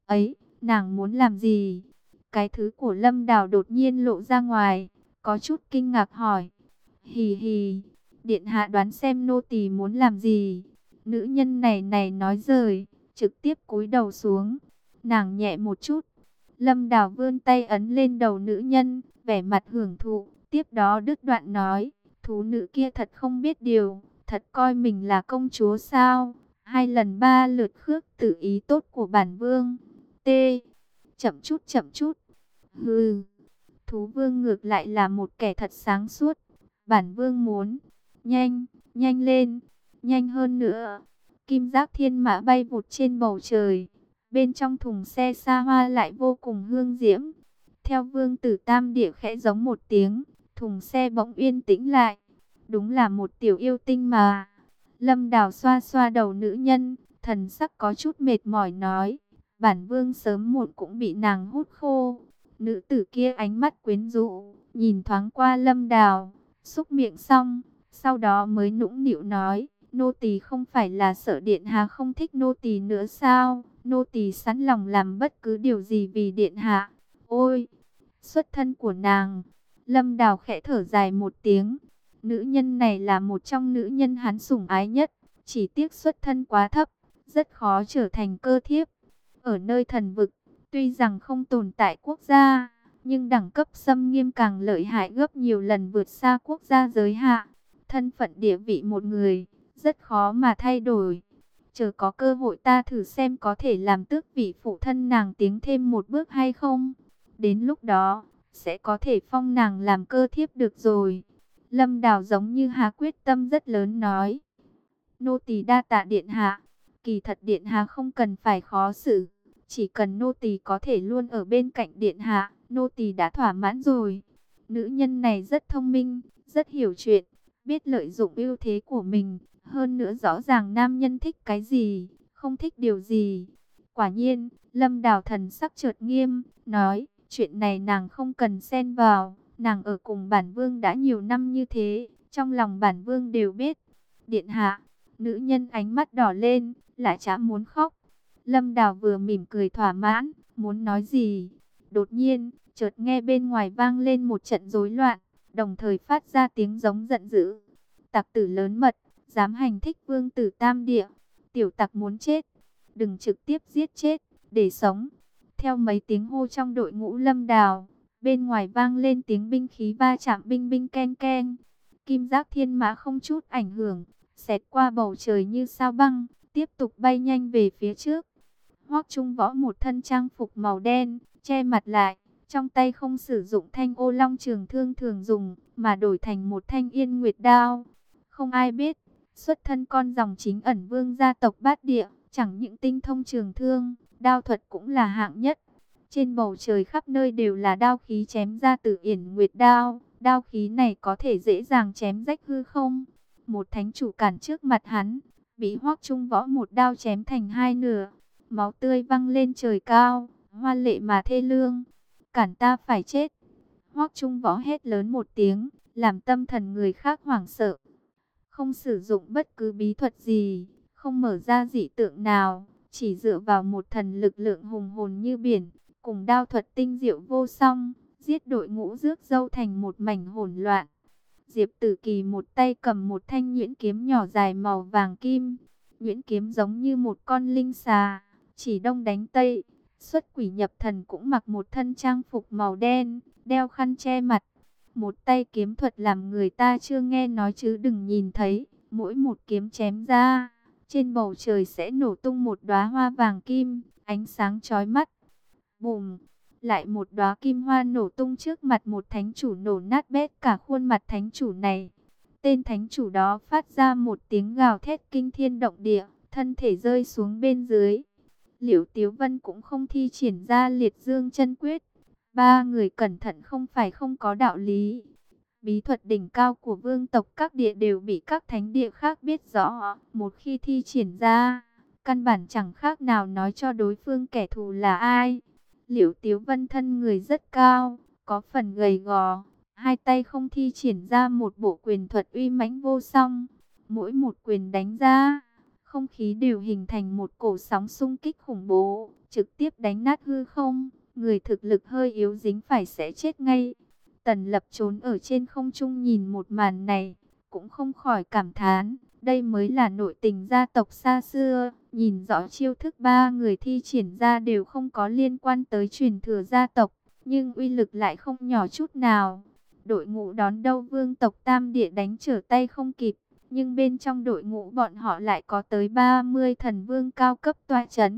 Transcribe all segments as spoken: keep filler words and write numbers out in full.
Ấy, nàng muốn làm gì? Cái thứ của Lâm Đào đột nhiên lộ ra ngoài, có chút kinh ngạc hỏi. Hì hì, điện hạ đoán xem nô tỳ muốn làm gì? Nữ nhân này này nói rời, trực tiếp cúi đầu xuống. Nàng nhẹ một chút. Lâm Đào vươn tay ấn lên đầu nữ nhân, vẻ mặt hưởng thụ. Tiếp đó đứt đoạn nói, thú nữ kia thật không biết điều, thật coi mình là công chúa sao? Hai lần ba lượt khước từ ý tốt của bản vương. T. Chậm chút chậm chút. Hừ. Thú vương ngược lại là một kẻ thật sáng suốt. Bản vương muốn. Nhanh, nhanh lên. Nhanh hơn nữa. Kim giác thiên mã bay vụt trên bầu trời. Bên trong thùng xe xa hoa lại vô cùng hương diễm. Theo vương tử tam địa khẽ giống một tiếng. Thùng xe bỗng yên tĩnh lại. Đúng là một tiểu yêu tinh mà. Lâm Đào xoa xoa đầu nữ nhân. Thần sắc có chút mệt mỏi nói. Bản vương sớm muộn cũng bị nàng hút khô. Nữ tử kia ánh mắt quyến rũ, nhìn thoáng qua Lâm Đào, xúc miệng xong, sau đó mới nũng nịu nói, nô tỳ không phải là sợ điện hạ không thích nô tỳ nữa sao? Nô tỳ sẵn lòng làm bất cứ điều gì vì điện hạ. Ôi, xuất thân của nàng. Lâm Đào khẽ thở dài một tiếng. Nữ nhân này là một trong nữ nhân hắn sủng ái nhất, chỉ tiếc xuất thân quá thấp, rất khó trở thành cơ thiếp. Ở nơi thần vực, tuy rằng không tồn tại quốc gia, nhưng đẳng cấp xâm nghiêm càng lợi hại gấp nhiều lần vượt xa quốc gia giới hạn. Thân phận địa vị một người, rất khó mà thay đổi. Chờ có cơ hội ta thử xem có thể làm tước vị phụ thân nàng tiến thêm một bước hay không. Đến lúc đó, sẽ có thể phong nàng làm cơ thiếp được rồi. Lâm Đào giống như hà quyết tâm rất lớn nói. Nô tỳ đa tạ điện hạ. Kỳ thật điện hạ không cần phải khó xử. Chỉ cần nô tỳ có thể luôn ở bên cạnh điện hạ, nô tỳ đã thỏa mãn rồi. Nữ nhân này rất thông minh, rất hiểu chuyện, biết lợi dụng ưu thế của mình. Hơn nữa rõ ràng nam nhân thích cái gì, không thích điều gì. Quả nhiên, Lâm Đào thần sắc chợt nghiêm, nói, chuyện này nàng không cần xen vào. Nàng ở cùng bản vương đã nhiều năm như thế, trong lòng bản vương đều biết. Điện hạ, nữ nhân ánh mắt đỏ lên, lại chả muốn khóc. Lâm Đào vừa mỉm cười thỏa mãn, muốn nói gì. Đột nhiên, chợt nghe bên ngoài vang lên một trận rối loạn, đồng thời phát ra tiếng giống giận dữ. Tặc tử lớn mật, dám hành thích vương tử tam địa. Tiểu tặc muốn chết, đừng trực tiếp giết chết, để sống. Theo mấy tiếng hô trong đội ngũ Lâm Đào, bên ngoài vang lên tiếng binh khí va chạm binh binh ken ken. Kim giác thiên mã không chút ảnh hưởng, xẹt qua bầu trời như sao băng, tiếp tục bay nhanh về phía trước. Hoắc Trung Võ một thân trang phục màu đen, che mặt lại, trong tay không sử dụng thanh ô long trường thương thường dùng, mà đổi thành một thanh yên nguyệt đao. Không ai biết, xuất thân con dòng chính ẩn vương gia tộc Bát Địa, chẳng những tinh thông trường thương, đao thuật cũng là hạng nhất. Trên bầu trời khắp nơi đều là đao khí chém ra từ yển nguyệt đao, đao khí này có thể dễ dàng chém rách hư không. Một thánh chủ cản trước mặt hắn, bị Hoắc Trung Võ một đao chém thành hai nửa. Máu tươi văng lên trời cao, hoa lệ mà thê lương. Cản ta phải chết. Hoắc Trung Võ hét lớn một tiếng, làm tâm thần người khác hoảng sợ. Không sử dụng bất cứ bí thuật gì, không mở ra dị tượng nào, chỉ dựa vào một thần lực lượng hùng hồn như biển, cùng đao thuật tinh diệu vô song, giết đội ngũ rước dâu thành một mảnh hỗn loạn. Diệp Tử Kỳ một tay cầm một thanh nhuyễn kiếm nhỏ dài màu vàng kim, nhuyễn kiếm giống như một con linh xà, chỉ đông đánh tây. Xuất quỷ nhập thần cũng mặc một thân trang phục màu đen, đeo khăn che mặt. Một tay kiếm thuật làm người ta chưa nghe nói chứ đừng nhìn thấy, mỗi một kiếm chém ra, trên bầu trời sẽ nổ tung một đóa hoa vàng kim, ánh sáng chói mắt. Bùm, lại một đóa kim hoa nổ tung trước mặt một thánh chủ, nổ nát bét cả khuôn mặt thánh chủ này. Tên thánh chủ đó phát ra một tiếng gào thét kinh thiên động địa, thân thể rơi xuống bên dưới. Liễu Tiếu Vân cũng không thi triển ra liệt dương chân quyết. Ba người cẩn thận không phải không có đạo lý. Bí thuật đỉnh cao của vương tộc các địa đều bị các thánh địa khác biết rõ. Một khi thi triển ra, căn bản chẳng khác nào nói cho đối phương kẻ thù là ai. Liễu Tiếu Vân thân người rất cao, có phần gầy gò. Hai tay không thi triển ra một bộ quyền thuật uy mãnh vô song. Mỗi một quyền đánh ra, không khí đều hình thành một cổ sóng xung kích khủng bố, trực tiếp đánh nát hư không, người thực lực hơi yếu dính phải sẽ chết ngay. Tần Lập trốn ở trên không trung nhìn một màn này, cũng không khỏi cảm thán, đây mới là nội tình gia tộc xa xưa. Nhìn rõ chiêu thức ba người thi triển ra đều không có liên quan tới truyền thừa gia tộc, nhưng uy lực lại không nhỏ chút nào. Đội ngũ đón đâu vương tộc Tam Địa đánh trở tay không kịp, nhưng bên trong đội ngũ bọn họ lại có tới ba mươi thần vương cao cấp tọa chấn.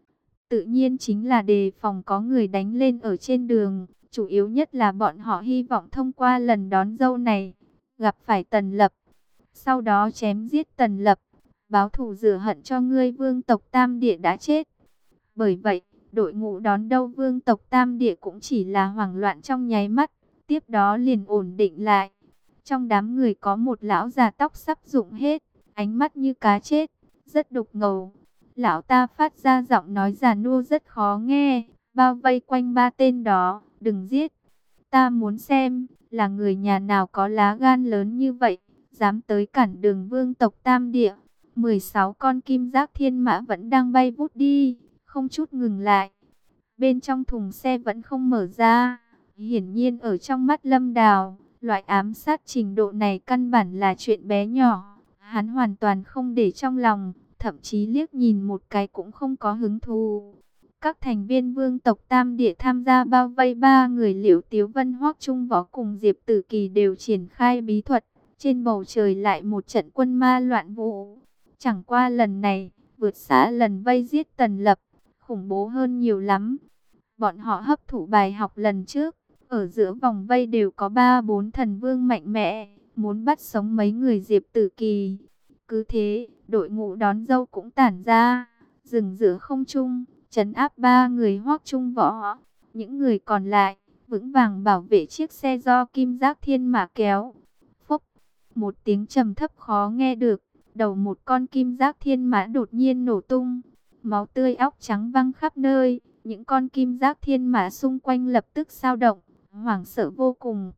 Tự nhiên chính là đề phòng có người đánh lên ở trên đường, chủ yếu nhất là bọn họ hy vọng thông qua lần đón dâu này, gặp phải Tần Lập, sau đó chém giết Tần Lập, báo thù rửa hận cho ngươi vương tộc Tam Địa đã chết. Bởi vậy, đội ngũ đón đâu vương tộc Tam Địa cũng chỉ là hoảng loạn trong nháy mắt, tiếp đó liền ổn định lại. Trong đám người có một lão già tóc sắp rụng hết, ánh mắt như cá chết, rất đục ngầu. Lão ta phát ra giọng nói già nua rất khó nghe, bao vây quanh ba tên đó, đừng giết. Ta muốn xem, là người nhà nào có lá gan lớn như vậy, dám tới cản đường vương tộc Tam Địa. mười sáu con kim giác thiên mã vẫn đang bay vút đi, không chút ngừng lại. Bên trong thùng xe vẫn không mở ra. Hiển nhiên ở trong mắt Lâm Đào, loại ám sát trình độ này căn bản là chuyện bé nhỏ. Hắn hoàn toàn không để trong lòng, thậm chí liếc nhìn một cái cũng không có hứng thú. Các thành viên vương tộc Tam Địa tham gia bao vây ba người Liễu Tiếu Vân, Hoắc Trung Võ cùng Diệp Tử Kỳ đều triển khai bí thuật. Trên bầu trời lại một trận quân ma loạn vũ. Chẳng qua lần này, vượt xa lần vây giết Tần Lập, khủng bố hơn nhiều lắm. Bọn họ hấp thụ bài học lần trước, ở giữa vòng vây đều có ba bốn thần vương mạnh mẽ, muốn bắt sống mấy người Diệp Tử Kỳ. Cứ thế, đội ngũ đón dâu cũng tản ra, dừng giữa không trung, trấn áp ba người Hoắc Trung Võ. Những người còn lại, vững vàng bảo vệ chiếc xe do kim giác thiên mã kéo. Phốc, một tiếng trầm thấp khó nghe được, đầu một con kim giác thiên mã đột nhiên nổ tung, máu tươi óc trắng văng khắp nơi. Những con kim giác thiên mã xung quanh lập tức dao động, hoảng sợ vô cùng.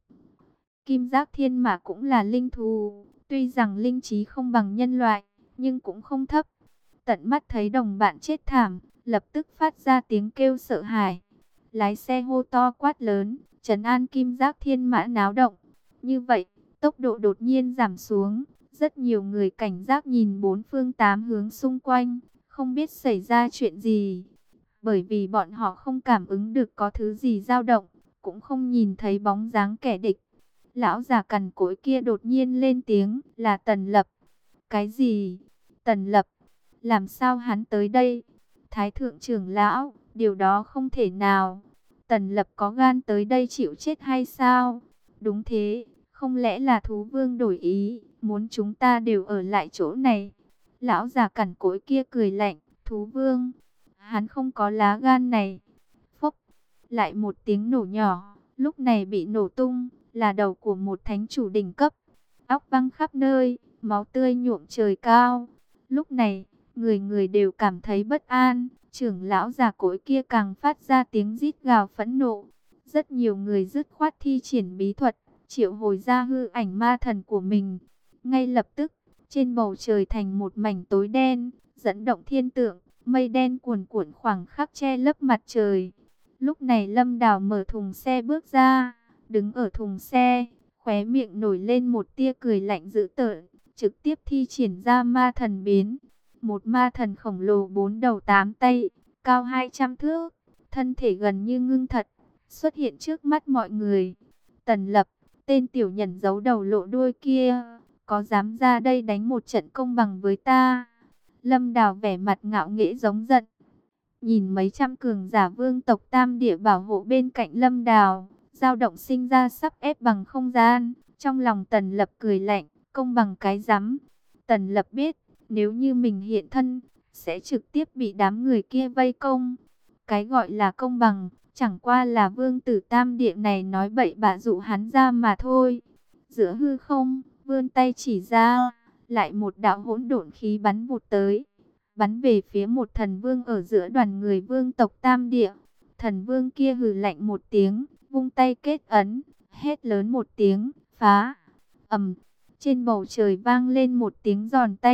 Kim giác thiên mã cũng là linh thú, tuy rằng linh trí không bằng nhân loại, nhưng cũng không thấp. Tận mắt thấy đồng bạn chết thảm, lập tức phát ra tiếng kêu sợ hãi. Lái xe hô to quát lớn, trấn an kim giác thiên mã náo động. Như vậy, tốc độ đột nhiên giảm xuống. Rất nhiều người cảnh giác nhìn bốn phương tám hướng xung quanh, không biết xảy ra chuyện gì. Bởi vì bọn họ không cảm ứng được có thứ gì dao động, cũng không nhìn thấy bóng dáng kẻ địch. Lão già cằn cỗi kia đột nhiên lên tiếng, là Tần Lập. Cái gì? Tần Lập? Làm sao hắn tới đây? Thái thượng trưởng lão, điều đó không thể nào. Tần Lập có gan tới đây chịu chết hay sao? Đúng thế, không lẽ là thú vương đổi ý, muốn chúng ta đều ở lại chỗ này? Lão già cằn cỗi kia cười lạnh, thú vương? Hắn không có lá gan này. Phốc, lại một tiếng nổ nhỏ, lúc này bị nổ tung, là đầu của một thánh chủ đỉnh cấp. Óc văng khắp nơi, máu tươi nhuộm trời cao. Lúc này, người người đều cảm thấy bất an. Trưởng lão già cỗi kia càng phát ra tiếng rít gào phẫn nộ. Rất nhiều người dứt khoát thi triển bí thuật, triệu hồi ra hư ảnh ma thần của mình. Ngay lập tức, trên bầu trời thành một mảnh tối đen, dẫn động thiên tượng. Mây đen cuồn cuộn khoảng khắc che lấp mặt trời. Lúc này Lâm Đào mở thùng xe bước ra, đứng ở thùng xe, khóe miệng nổi lên một tia cười lạnh dữ tợn, trực tiếp thi triển ra ma thần biến. Một ma thần khổng lồ bốn đầu tám tay, cao hai trăm thước, thân thể gần như ngưng thật, xuất hiện trước mắt mọi người. Tần Lập, tên tiểu nhẫn giấu đầu lộ đuôi kia, có dám ra đây đánh một trận công bằng với ta? Lâm Đào vẻ mặt ngạo nghễ giống giận. Nhìn mấy trăm cường giả vương tộc Tam Địa bảo hộ bên cạnh Lâm Đào, dao động sinh ra sắp ép bằng không gian. Trong lòng Tần Lập cười lạnh, công bằng cái rắm. Tần Lập biết, nếu như mình hiện thân, sẽ trực tiếp bị đám người kia vây công. Cái gọi là công bằng, chẳng qua là vương tử Tam Địa này nói bậy bạ dụ hắn ra mà thôi. Giữa hư không, vươn tay chỉ ra, lại một đạo hỗn độn khí bắn vụt tới, bắn về phía một thần vương ở giữa đoàn người vương tộc Tam Địa. Thần vương kia hừ lạnh một tiếng, vung tay kết ấn, hét lớn một tiếng, phá. Ầm, trên bầu trời vang lên một tiếng giòn tay,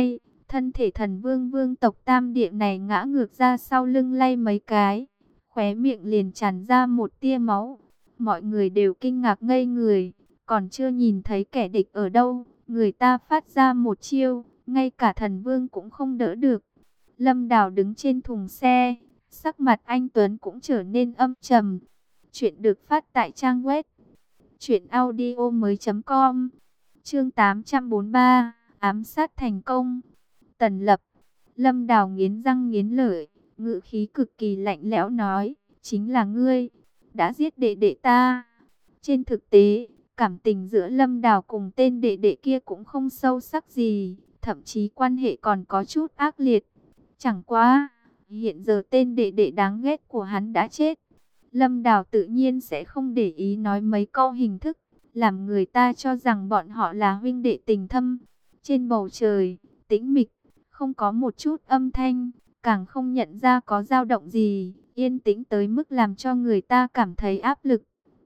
Thân thể thần vương vương tộc tam địa này ngã ngược ra sau lưng lay mấy cái, khóe miệng liền tràn ra một tia máu. Mọi người đều kinh ngạc ngây người, còn chưa nhìn thấy kẻ địch ở đâu, người ta phát ra một chiêu, ngay cả thần vương cũng không đỡ được. Lâm Đào đứng trên thùng xe, sắc mặt anh Tuấn cũng trở nên âm trầm. Chuyện được phát tại trang web truyện audio mới com. Chương tám trăm bốn mươi ba, ám sát thành công. Tần Lập. Lâm Đào nghiến răng nghiến lợi, ngữ khí cực kỳ lạnh lẽo nói, chính là ngươi đã giết đệ đệ ta. Trên thực tế, cảm tình giữa Lâm Đào cùng tên đệ đệ kia cũng không sâu sắc gì, thậm chí quan hệ còn có chút ác liệt. Chẳng qua, hiện giờ tên đệ đệ đáng ghét của hắn đã chết, Lâm Đào tự nhiên sẽ không để ý nói mấy câu hình thức, làm người ta cho rằng bọn họ là huynh đệ tình thâm. Trên bầu trời, tĩnh mịch, không có một chút âm thanh, càng không nhận ra có dao động gì, yên tĩnh tới mức làm cho người ta cảm thấy áp lực.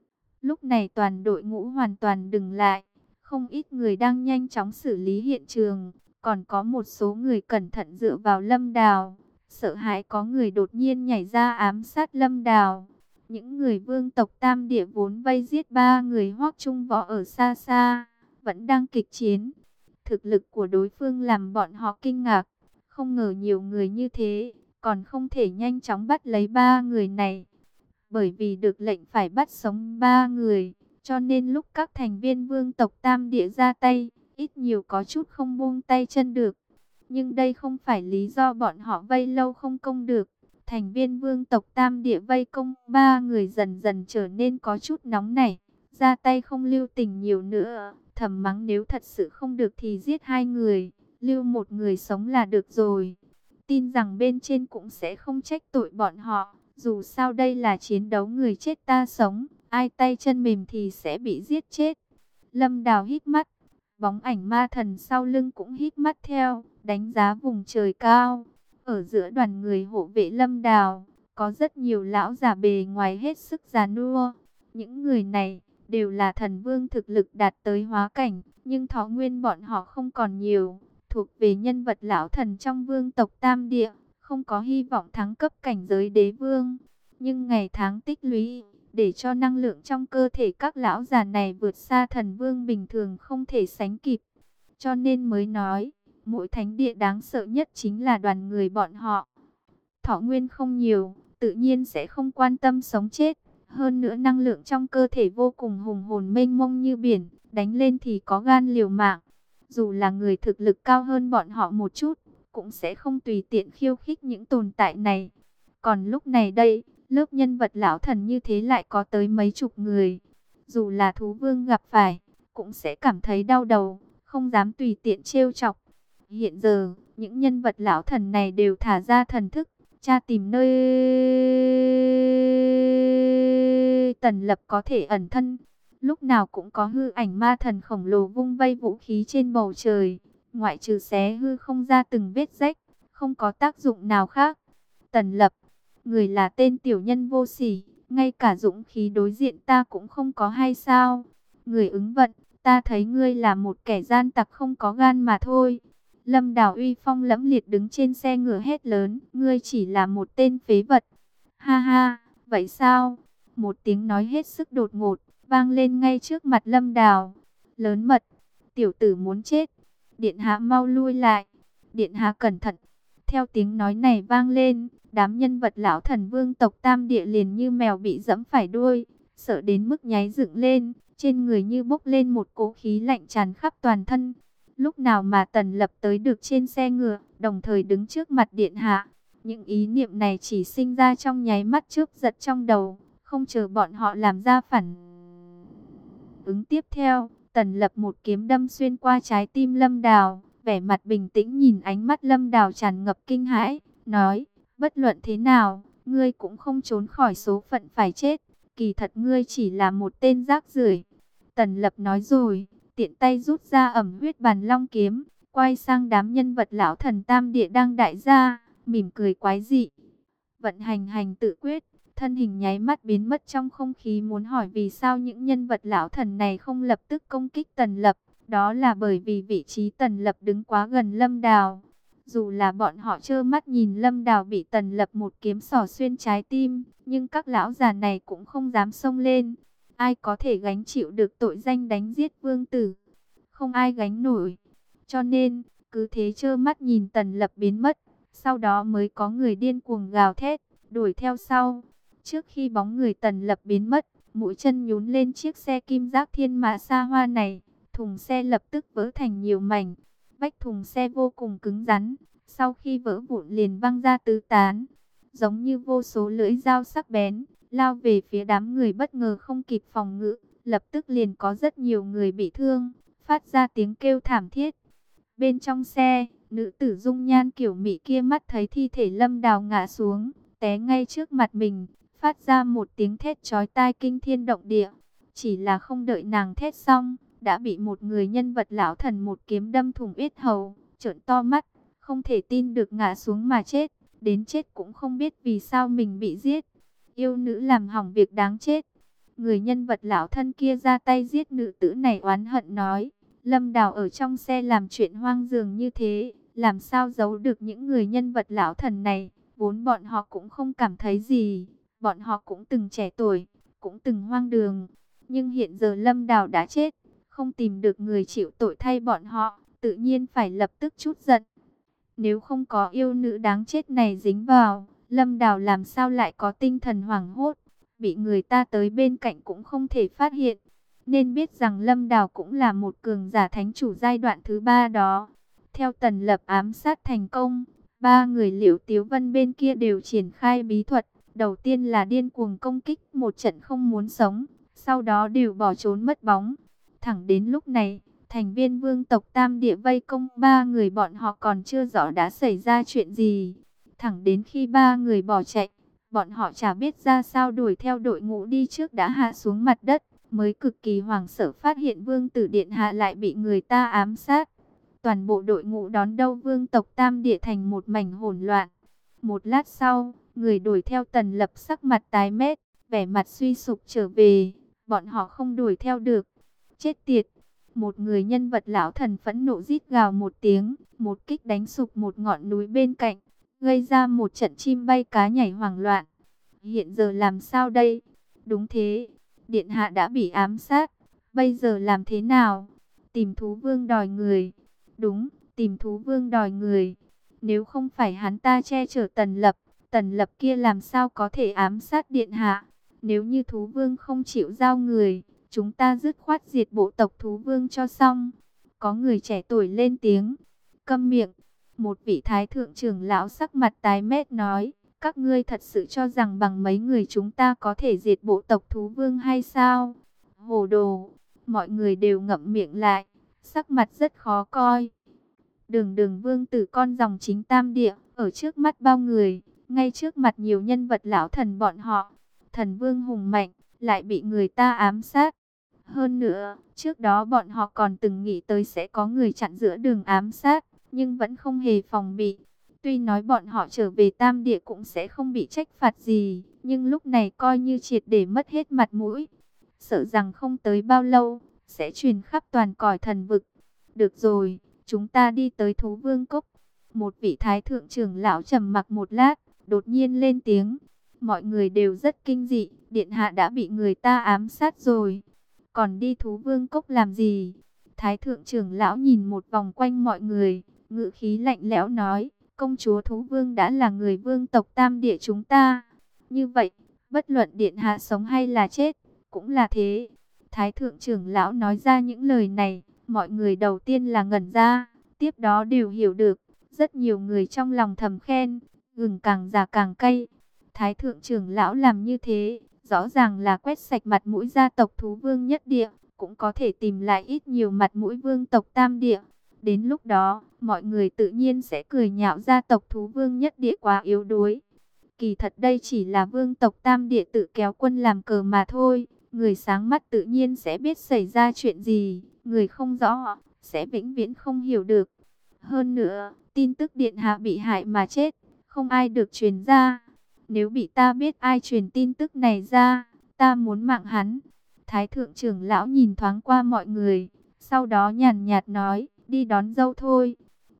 Lúc này toàn đội ngũ hoàn toàn dừng lại, không ít người đang nhanh chóng xử lý hiện trường, còn có một số người cẩn thận dựa vào Lâm Đào, sợ hãi có người đột nhiên nhảy ra ám sát Lâm Đào. Những người vương tộc tam địa vốn vây giết ba người Hoắc Trung Võ ở xa xa, vẫn đang kịch chiến. Thực lực của đối phương làm bọn họ kinh ngạc, không ngờ nhiều người như thế, còn không thể nhanh chóng bắt lấy ba người này. Bởi vì được lệnh phải bắt sống ba người, cho nên lúc các thành viên vương tộc tam địa ra tay, ít nhiều có chút không buông tay chân được. Nhưng đây không phải lý do bọn họ vây lâu không công được. Thành viên vương tộc tam địa vây công ba người dần dần trở nên có chút nóng nảy, ra tay không lưu tình nhiều nữa, thầm mắng nếu thật sự không được thì giết hai người, lưu một người sống là được rồi. Tin rằng bên trên cũng sẽ không trách tội bọn họ, dù sao đây là chiến đấu người chết ta sống, ai tay chân mềm thì sẽ bị giết chết. Lâm Đào hít mắt, bóng ảnh ma thần sau lưng cũng hít mắt theo, đánh giá vùng trời cao. Ở giữa đoàn người hộ vệ Lâm Đào, có rất nhiều lão già bề ngoài hết sức già nua. Những người này đều là thần vương thực lực đạt tới hóa cảnh, nhưng thọ nguyên bọn họ không còn nhiều, thuộc về nhân vật lão thần trong vương tộc tam địa, không có hy vọng thắng cấp cảnh giới đế vương. Nhưng ngày tháng tích lũy, để cho năng lượng trong cơ thể các lão già này vượt xa thần vương bình thường không thể sánh kịp. Cho nên mới nói, mỗi thánh địa đáng sợ nhất chính là đoàn người bọn họ. Thọ nguyên không nhiều, tự nhiên sẽ không quan tâm sống chết. Hơn nữa năng lượng trong cơ thể vô cùng hùng hồn mênh mông như biển, đánh lên thì có gan liều mạng. Dù là người thực lực cao hơn bọn họ một chút, cũng sẽ không tùy tiện khiêu khích những tồn tại này. Còn lúc này đây, lớp nhân vật lão thần như thế lại có tới mấy chục người. Dù là thú vương gặp phải, cũng sẽ cảm thấy đau đầu, không dám tùy tiện trêu chọc. Hiện giờ, những nhân vật lão thần này đều thả ra thần thức, tra tìm nơi Tần Lập có thể ẩn thân. Lúc nào cũng có hư ảnh ma thần khổng lồ vung vây vũ khí trên bầu trời, ngoại trừ xé hư không ra từng vết rách, không có tác dụng nào khác. Tần Lập, người là tên tiểu nhân vô sỉ, ngay cả dũng khí đối diện ta cũng không có hay sao? Người ứng vận, ta thấy ngươi là một kẻ gian tặc không có gan mà thôi. Lâm Đào uy phong lẫm liệt đứng trên xe ngựa hét lớn, ngươi chỉ là một tên phế vật. Ha ha, vậy sao? Một tiếng nói hết sức đột ngột, vang lên ngay trước mặt Lâm Đào. Lớn mật, tiểu tử muốn chết. Điện hạ mau lui lại. Điện hạ cẩn thận. Theo tiếng nói này vang lên, đám nhân vật lão thần vương tộc tam địa liền như mèo bị dẫm phải đuôi, sợ đến mức nháy dựng lên, trên người như bốc lên một cỗ khí lạnh tràn khắp toàn thân. Lúc nào mà Tần Lập tới được trên xe ngựa, đồng thời đứng trước mặt điện hạ. Những ý niệm này chỉ sinh ra trong nháy mắt trước giật trong đầu, không chờ bọn họ làm ra phản ứng tiếp theo. Tần Lập một kiếm đâm xuyên qua trái tim Lâm Đào, vẻ mặt bình tĩnh nhìn ánh mắt Lâm Đào tràn ngập kinh hãi, nói, bất luận thế nào, ngươi cũng không trốn khỏi số phận phải chết, kỳ thật ngươi chỉ là một tên rác rưởi. Tần Lập nói rồi, tiện tay rút ra ẩm huyết bàn long kiếm, quay sang đám nhân vật lão thần tam địa đang đại gia, mỉm cười quái dị. Vận hành hành tự quyết, thân hình nháy mắt biến mất trong không khí, muốn hỏi vì sao những nhân vật lão thần này không lập tức công kích Tần Lập. Đó là bởi vì vị trí Tần Lập đứng quá gần Lâm Đào. Dù là bọn họ trơ mắt nhìn Lâm Đào bị Tần Lập một kiếm xỏ xuyên trái tim, nhưng các lão già này cũng không dám xông lên. Ai có thể gánh chịu được tội danh đánh giết vương tử? Không ai gánh nổi. Cho nên, cứ thế trơ mắt nhìn Tần Lập biến mất. Sau đó mới có người điên cuồng gào thét, đuổi theo sau. Trước khi bóng người Tần Lập biến mất, mũi chân nhún lên chiếc xe kim giác thiên mã xa hoa này. Thùng xe lập tức vỡ thành nhiều mảnh. Vách thùng xe vô cùng cứng rắn. Sau khi vỡ vụn liền văng ra tứ tán. Giống như vô số lưỡi dao sắc bén, lao về phía đám người bất ngờ không kịp phòng ngự. Lập tức liền có rất nhiều người bị thương, phát ra tiếng kêu thảm thiết. Bên trong xe, nữ tử dung nhan kiểu mỹ kia mắt thấy thi thể Lâm Đào ngã xuống, té ngay trước mặt mình, phát ra một tiếng thét chói tai kinh thiên động địa. Chỉ là không đợi nàng thét xong, đã bị một người nhân vật lão thần một kiếm đâm thủng yết hầu, trợn to mắt, không thể tin được ngã xuống mà chết, đến chết cũng không biết vì sao mình bị giết. Yêu nữ làm hỏng việc đáng chết. Người nhân vật lão thân kia ra tay giết nữ tử này oán hận nói, Lâm Đào ở trong xe làm chuyện hoang dường như thế, làm sao giấu được những người nhân vật lão thần này, vốn bọn họ cũng không cảm thấy gì, bọn họ cũng từng trẻ tuổi, cũng từng hoang đường, nhưng hiện giờ Lâm Đào đã chết, không tìm được người chịu tội thay bọn họ, tự nhiên phải lập tức trút giận. Nếu không có yêu nữ đáng chết này dính vào, Lâm Đào làm sao lại có tinh thần hoảng hốt, bị người ta tới bên cạnh cũng không thể phát hiện. Nên biết rằng Lâm Đào cũng là một cường giả thánh chủ giai đoạn thứ ba đó. Theo Tần Lập ám sát thành công, ba người Liễu Tiếu Vân bên kia đều triển khai bí thuật. Đầu tiên là điên cuồng công kích một trận không muốn sống, sau đó đều bỏ trốn mất bóng. Thẳng đến lúc này, thành viên vương tộc Tam Địa vây công ba người bọn họ còn chưa rõ đã xảy ra chuyện gì. Thẳng đến khi ba người bỏ chạy, bọn họ chả biết ra sao đuổi theo đội ngũ đi trước đã hạ xuống mặt đất, mới cực kỳ hoảng sợ phát hiện vương tử điện hạ lại bị người ta ám sát. Toàn bộ đội ngũ đón đâu vương tộc Tam Địa thành một mảnh hỗn loạn. Một lát sau, người đuổi theo Tần Lập sắc mặt tái mét, vẻ mặt suy sụp trở về, bọn họ không đuổi theo được. Chết tiệt! Một người nhân vật lão thần phẫn nộ rít gào một tiếng, một kích đánh sụp một ngọn núi bên cạnh, gây ra một trận chim bay cá nhảy hoảng loạn. Hiện giờ làm sao đây? Đúng thế, điện hạ đã bị ám sát, bây giờ làm thế nào? Tìm thú vương đòi người. Đúng, tìm thú vương đòi người. Nếu không phải hắn ta che chở Tần Lập, Tần Lập kia làm sao có thể ám sát điện hạ? Nếu như thú vương không chịu giao người, chúng ta dứt khoát diệt bộ tộc thú vương cho xong. Có người trẻ tuổi lên tiếng. Câm miệng. Một vị thái thượng trưởng lão sắc mặt tái mét nói, các ngươi thật sự cho rằng bằng mấy người chúng ta có thể diệt bộ tộc thú vương hay sao? Hồ đồ. Mọi người đều ngậm miệng lại, sắc mặt rất khó coi. Đường đường vương tử con dòng chính Tam Địa, ở trước mắt bao người, ngay trước mặt nhiều nhân vật lão thần bọn họ, thần vương hùng mạnh, lại bị người ta ám sát. Hơn nữa, trước đó bọn họ còn từng nghĩ tới sẽ có người chặn giữa đường ám sát, nhưng vẫn không hề phòng bị. Tuy nói bọn họ trở về Tam Địa cũng sẽ không bị trách phạt gì, nhưng lúc này coi như triệt để mất hết mặt mũi. Sợ rằng không tới bao lâu, sẽ truyền khắp toàn cõi thần vực. Được rồi, chúng ta đi tới thú vương cốc. Một vị thái thượng trưởng lão trầm mặc một lát, đột nhiên lên tiếng. Mọi người đều rất kinh dị, điện hạ đã bị người ta ám sát rồi. Còn đi thú vương cốc làm gì? Thái thượng trưởng lão nhìn một vòng quanh mọi người, ngữ khí lạnh lẽo nói, công chúa thú vương đã là người vương tộc Tam Địa chúng ta. Như vậy, bất luận điện hạ sống hay là chết, cũng là thế. Thái thượng trưởng lão nói ra những lời này, mọi người đầu tiên là ngẩn ra, tiếp đó đều hiểu được. Rất nhiều người trong lòng thầm khen, gừng càng già càng cay. Thái thượng trưởng lão làm như thế, rõ ràng là quét sạch mặt mũi gia tộc thú vương nhất địa, cũng có thể tìm lại ít nhiều mặt mũi vương tộc Tam Địa. Đến lúc đó, mọi người tự nhiên sẽ cười nhạo gia tộc thú vương nhất địa quá yếu đuối. Kỳ thật đây chỉ là vương tộc Tam Địa tự kéo quân làm cờ mà thôi. Người sáng mắt tự nhiên sẽ biết xảy ra chuyện gì, người không rõ, sẽ vĩnh viễn không hiểu được. Hơn nữa, tin tức điện hạ bị hại mà chết, không ai được truyền ra. Nếu bị ta biết ai truyền tin tức này ra, ta muốn mạng hắn. Thái thượng trưởng lão nhìn thoáng qua mọi người, sau đó nhàn nhạt nói, đi đón dâu thôi.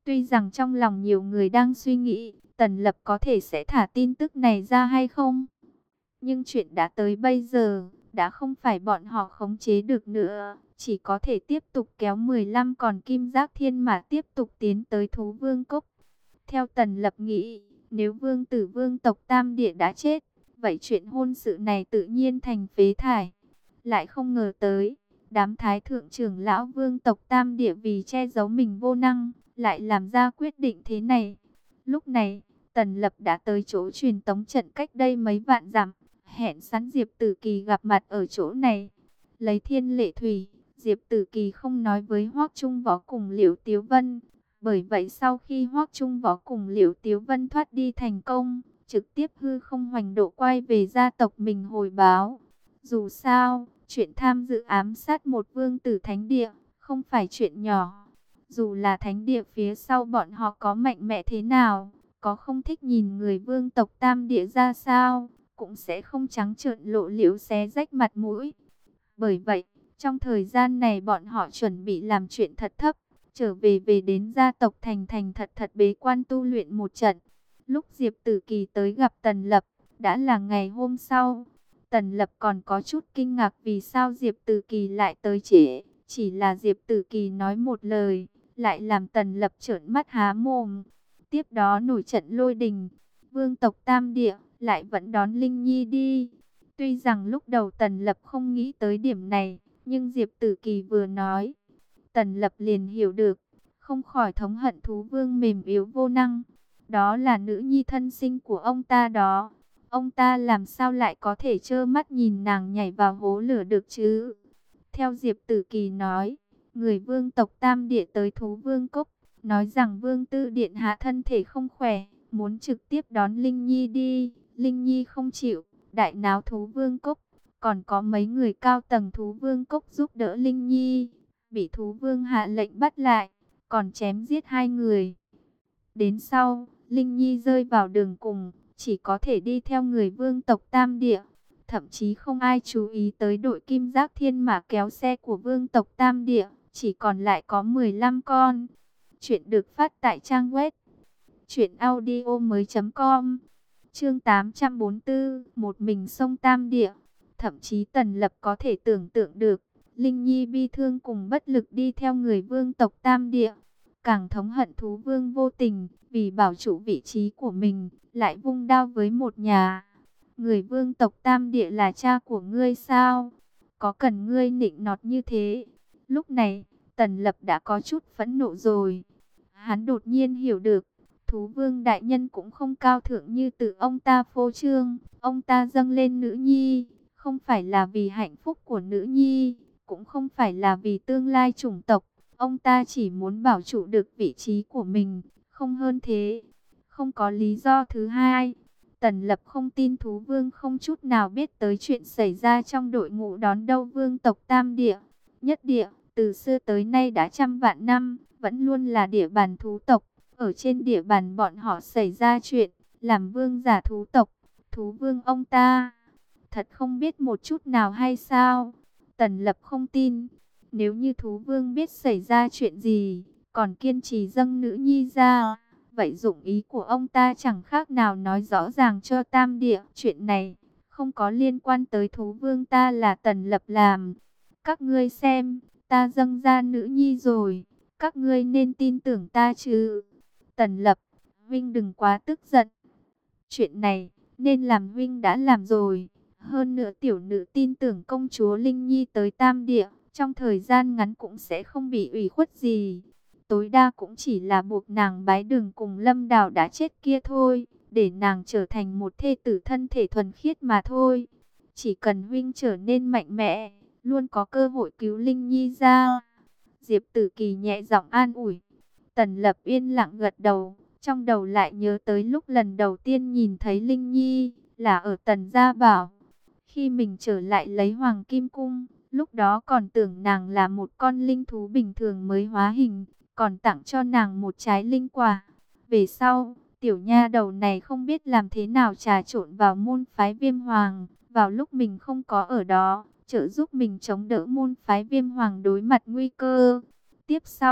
Tuy rằng trong lòng nhiều người đang suy nghĩ, Tần Lập có thể sẽ thả tin tức này ra hay không. Nhưng chuyện đã tới bây giờ, đã không phải bọn họ khống chế được nữa. Chỉ có thể tiếp tục kéo mười lăm con kim giác thiên mà tiếp tục tiến tới thú vương cốc. Theo Tần Lập nghĩ, nếu vương tử vương tộc Tam Địa đã chết, vậy chuyện hôn sự này tự nhiên thành phế thải. Lại không ngờ tới, đám thái thượng trưởng lão vương tộc Tam Địa vì che giấu mình vô năng, lại làm ra quyết định thế này. Lúc này, Tần Lập đã tới chỗ truyền tống trận cách đây mấy vạn dặm, hẹn sẵn Diệp Tử Kỳ gặp mặt ở chỗ này. Lấy thiên lệ thủy, Diệp Tử Kỳ không nói với Hoắc Trung Võ cùng Liễu Tiếu Vân. Bởi vậy sau khi Hoắc Trung Võ cùng Liễu Tiếu Vân thoát đi thành công, trực tiếp hư không hoành độ quay về gia tộc mình hồi báo. Dù sao, chuyện tham dự ám sát một vương tử thánh địa, không phải chuyện nhỏ. Dù là thánh địa phía sau bọn họ có mạnh mẽ thế nào, có không thích nhìn người vương tộc Tam Địa ra sao, cũng sẽ không trắng trợn lộ liễu xé rách mặt mũi. Bởi vậy, trong thời gian này bọn họ chuẩn bị làm chuyện thật thấp, trở về về đến gia tộc thành thành thật thật bế quan tu luyện một trận. Lúc Diệp Tử Kỳ tới gặp Tần Lập, đã là ngày hôm sau. Tần Lập còn có chút kinh ngạc vì sao Diệp Tử Kỳ lại tới trễ. Chỉ là Diệp Tử Kỳ nói một lời, lại làm Tần Lập trợn mắt há mồm. Tiếp đó nổi trận lôi đình, vương tộc Tam Địa lại vẫn đón Linh Nhi đi. Tuy rằng lúc đầu Tần Lập không nghĩ tới điểm này, nhưng Diệp Tử Kỳ vừa nói, Tần Lập liền hiểu được, không khỏi thống hận thú vương mềm yếu vô năng. Đó là nữ nhi thân sinh của ông ta đó. Ông ta làm sao lại có thể trơ mắt nhìn nàng nhảy vào hố lửa được chứ? Theo Diệp Tử Kỳ nói, người vương tộc Tam Địa tới thú vương cốc, nói rằng vương tư điện hạ thân thể không khỏe, muốn trực tiếp đón Linh Nhi đi. Linh Nhi không chịu, đại náo thú vương cốc. Còn có mấy người cao tầng thú vương cốc giúp đỡ Linh Nhi, bị thú vương hạ lệnh bắt lại, còn chém giết hai người. Đến sau, Linh Nhi rơi vào đường cùng, chỉ có thể đi theo người vương tộc Tam Địa. Thậm chí không ai chú ý tới đội kim giác thiên mã kéo xe của vương tộc Tam Địa, chỉ còn lại có mười lăm con. Chuyện được phát tại trang web truyện audio mới chấm com. Chương tám trăm bốn mươi tư, một mình sông Tam Địa. Thậm chí Tần Lập có thể tưởng tượng được, Linh Nhi bi thương cùng bất lực đi theo người vương tộc Tam Địa. Càng thống hận thú vương vô tình, vì bảo trụ vị trí của mình, lại vung đao với một nhà. Người vương tộc Tam Địa là cha của ngươi sao? Có cần ngươi nịnh nọt như thế? Lúc này, Tần Lập đã có chút phẫn nộ rồi. Hắn đột nhiên hiểu được, thú vương đại nhân cũng không cao thượng như tự ông ta phô trương. Ông ta dâng lên nữ nhi, không phải là vì hạnh phúc của nữ nhi, cũng không phải là vì tương lai chủng tộc. Ông ta chỉ muốn bảo trụ được vị trí của mình, không hơn thế. Không có lý do thứ hai. Tần Lập không tin thú vương không chút nào biết tới chuyện xảy ra trong đội ngũ đón đâu vương tộc Tam Địa. Nhất địa, từ xưa tới nay đã trăm vạn năm, vẫn luôn là địa bàn thú tộc. Ở trên địa bàn bọn họ xảy ra chuyện, làm vương giả thú tộc, thú vương ông ta. Thật không biết một chút nào hay sao? Tần Lập không tin. Nếu như thú vương biết xảy ra chuyện gì, còn kiên trì dâng nữ nhi ra, vậy dụng ý của ông ta chẳng khác nào nói rõ ràng cho Tam Địa. Chuyện này không có liên quan tới thú vương, ta là Tần Lập làm. Các ngươi xem, ta dâng ra nữ nhi rồi, các ngươi nên tin tưởng ta chứ. Tần Lập, huynh đừng quá tức giận. Chuyện này, nên làm huynh đã làm rồi. Hơn nữa tiểu nữ tin tưởng công chúa Linh Nhi tới Tam Địa, trong thời gian ngắn cũng sẽ không bị ủy khuất gì. Tối đa cũng chỉ là buộc nàng bái đường cùng Lâm Đào đã chết kia thôi, để nàng trở thành một thê tử thân thể thuần khiết mà thôi. Chỉ cần huynh trở nên mạnh mẽ, luôn có cơ hội cứu Linh Nhi ra. Diệp Tử Kỳ nhẹ giọng an ủi. Tần Lập yên lặng gật đầu, trong đầu lại nhớ tới lúc lần đầu tiên nhìn thấy Linh Nhi, là ở Tần Gia Bảo. Khi mình trở lại lấy Hoàng Kim Cung, lúc đó còn tưởng nàng là một con linh thú bình thường mới hóa hình, còn tặng cho nàng một trái linh quả. Về sau, tiểu nha đầu này không biết làm thế nào trà trộn vào môn phái Viêm Hoàng, vào lúc mình không có ở đó, trợ giúp mình chống đỡ môn phái Viêm Hoàng đối mặt nguy cơ. Tiếp sau,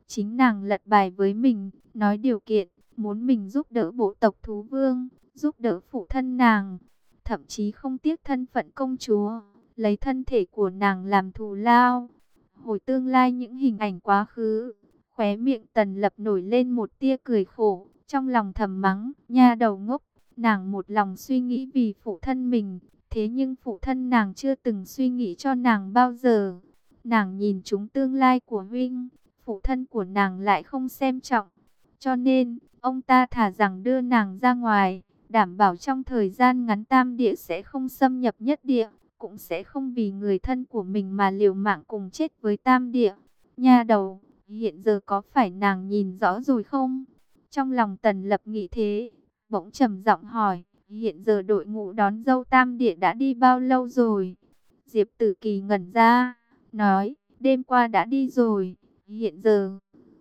Chính nàng lật bài với mình, nói điều kiện, muốn mình giúp đỡ bộ tộc thú vương, giúp đỡ phụ thân nàng. Thậm chí không tiếc thân phận công chúa, lấy thân thể của nàng làm thù lao. Hồi tương lai những hình ảnh quá khứ, khóe miệng Tần Lập nổi lên một tia cười khổ, trong lòng thầm mắng, nha đầu ngốc, nàng một lòng suy nghĩ vì phụ thân mình, thế nhưng phụ thân nàng chưa từng suy nghĩ cho nàng bao giờ. Nàng nhìn chúng tương lai của huynh, phụ thân của nàng lại không xem trọng, cho nên ông ta thả rằng đưa nàng ra ngoài, đảm bảo trong thời gian ngắn Tam Địa sẽ không xâm nhập Nhất Địa, cũng sẽ không vì người thân của mình mà liều mạng cùng chết với Tam Địa. Nha đầu, hiện giờ có phải nàng nhìn rõ rồi không? Trong lòng Tần Lập nghĩ thế, bỗng trầm giọng hỏi, hiện giờ đội ngũ đón dâu Tam Địa đã đi bao lâu rồi? Diệp Tử Kỳ ngẩn ra, nói, đêm qua đã đi rồi, hiện giờ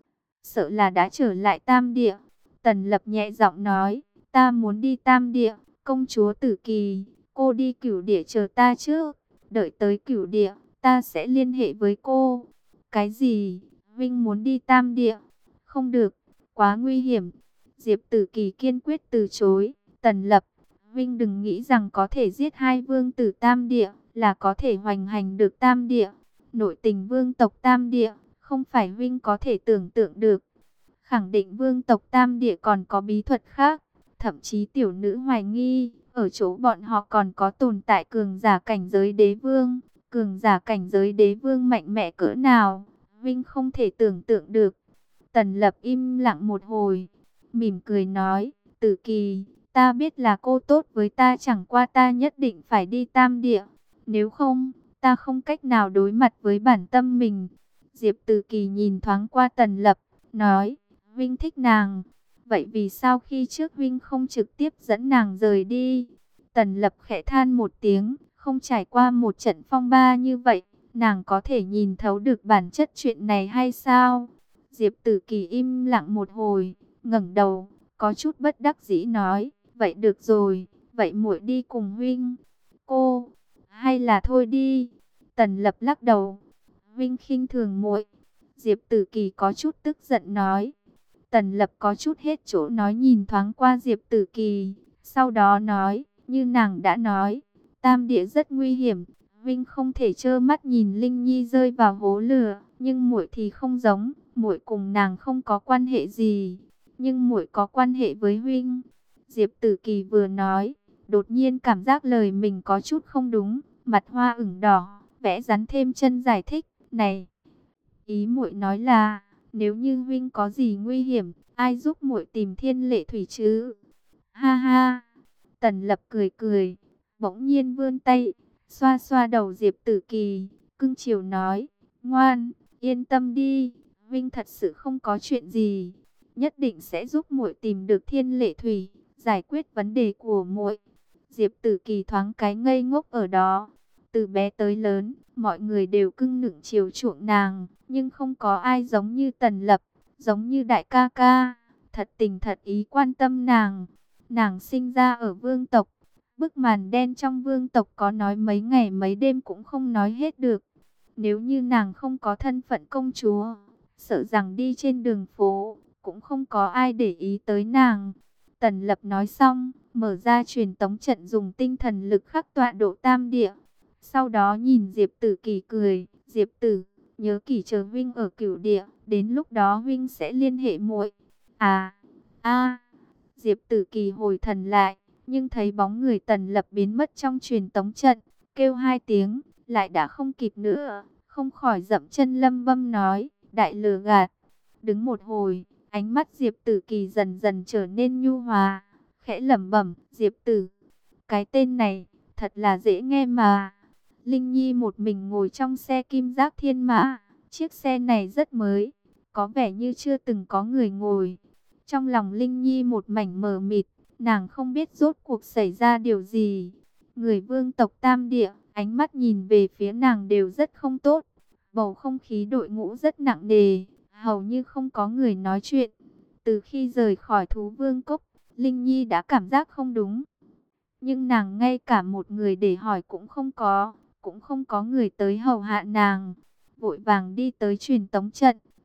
sợ là đã trở lại Tam Địa. Tần Lập nhẹ giọng nói, ta muốn đi Tam Địa, công chúa Tử Kỳ, cô đi Cửu Địa chờ ta trước, đợi tới Cửu Địa, ta sẽ liên hệ với cô. Cái gì? Vinh muốn đi Tam Địa? Không được, quá nguy hiểm. Diệp Tử Kỳ kiên quyết từ chối. Tần Lập, Vinh đừng nghĩ rằng có thể giết hai vương tử Tam Địa là có thể hoành hành được Tam Địa. Nội tình vương tộc Tam Địa không phải Vinh có thể tưởng tượng được. Khẳng định vương tộc Tam Địa còn có bí thuật khác. Thậm chí tiểu nữ hoài nghi, ở chỗ bọn họ còn có tồn tại cường giả cảnh giới đế vương. Cường giả cảnh giới đế vương mạnh mẽ cỡ nào, Vinh không thể tưởng tượng được. Tần Lập im lặng một hồi, mỉm cười nói, Tử Kỳ, ta biết là cô tốt với ta, chẳng qua ta nhất định phải đi Tam Địa. Nếu không, ta không cách nào đối mặt với bản tâm mình. Diệp Tử Kỳ nhìn thoáng qua Tần Lập, nói, Vinh thích nàng. Vậy vì sao khi trước Vinh không trực tiếp dẫn nàng rời đi? Tần Lập khẽ than một tiếng, không trải qua một trận phong ba như vậy, nàng có thể nhìn thấu được bản chất chuyện này hay sao? Diệp Tử Kỳ im lặng một hồi, ngẩng đầu, có chút bất đắc dĩ nói, vậy được rồi, vậy muội đi cùng huynh. Cô, hay là thôi đi. Tần Lập lắc đầu, huynh khinh thường muội. Diệp Tử Kỳ có chút tức giận nói. Tần Lập có chút hết chỗ nói, nhìn thoáng qua Diệp Tử Kỳ, sau đó nói, như nàng đã nói, Tam Địa rất nguy hiểm, Vinh không thể trơ mắt nhìn Linh Nhi rơi vào hố lửa, nhưng muội thì không giống, muội cùng nàng không có quan hệ gì, nhưng muội có quan hệ với huynh. Diệp Tử Kỳ vừa nói, đột nhiên cảm giác lời mình có chút không đúng, mặt hoa ửng đỏ, vẽ rắn thêm chân giải thích, này, ý muội nói là, nếu như huynh có gì nguy hiểm, ai giúp muội tìm Thiên Lệ Thủy chứ? Ha ha. Tần Lập cười cười, bỗng nhiên vươn tay, xoa xoa đầu Diệp Tử Kỳ, cưng chiều nói, ngoan, yên tâm đi, huynh thật sự không có chuyện gì, nhất định sẽ giúp muội tìm được Thiên Lệ Thủy, giải quyết vấn đề của muội. Diệp Tử Kỳ thoáng cái ngây ngốc ở đó. Từ bé tới lớn, mọi người đều cưng nựng chiều chuộng nàng, nhưng không có ai giống như Tần Lập, giống như đại ca ca, thật tình thật ý quan tâm nàng. Nàng sinh ra ở vương tộc, bức màn đen trong vương tộc có nói mấy ngày mấy đêm cũng không nói hết được. Nếu như nàng không có thân phận công chúa, sợ rằng đi trên đường phố, cũng không có ai để ý tới nàng. Tần Lập nói xong, mở ra truyền tống trận dùng tinh thần lực khắc tọa độ Tam Địa. Sau đó nhìn Diệp Tử Kỳ cười, Diệp Tử, nhớ kỹ chờ huynh ở Cửu Địa, đến lúc đó huynh sẽ liên hệ muội. À, a. Diệp Tử Kỳ hồi thần lại, nhưng thấy bóng người Tần Lập biến mất trong truyền tống trận, kêu hai tiếng, lại đã không kịp nữa, không khỏi dậm chân lăm băm nói, đại lừa gạt. Đứng một hồi, ánh mắt Diệp Tử Kỳ dần dần trở nên nhu hòa, khẽ lẩm bẩm, Diệp Tử, cái tên này thật là dễ nghe mà. Linh Nhi một mình ngồi trong xe kim giác thiên mã, chiếc xe này rất mới, có vẻ như chưa từng có người ngồi. Trong lòng Linh Nhi một mảnh mờ mịt, nàng không biết rốt cuộc xảy ra điều gì. Người vương tộc Tam Địa, ánh mắt nhìn về phía nàng đều rất không tốt. Bầu không khí đội ngũ rất nặng nề, hầu như không có người nói chuyện. Từ khi rời khỏi thú vương cốc, Linh Nhi đã cảm giác không đúng. Nhưng nàng ngay cả một người để hỏi cũng không có, cũng không có người tới hầu hạ nàng. Vội vàng đi tới truyền tống trận,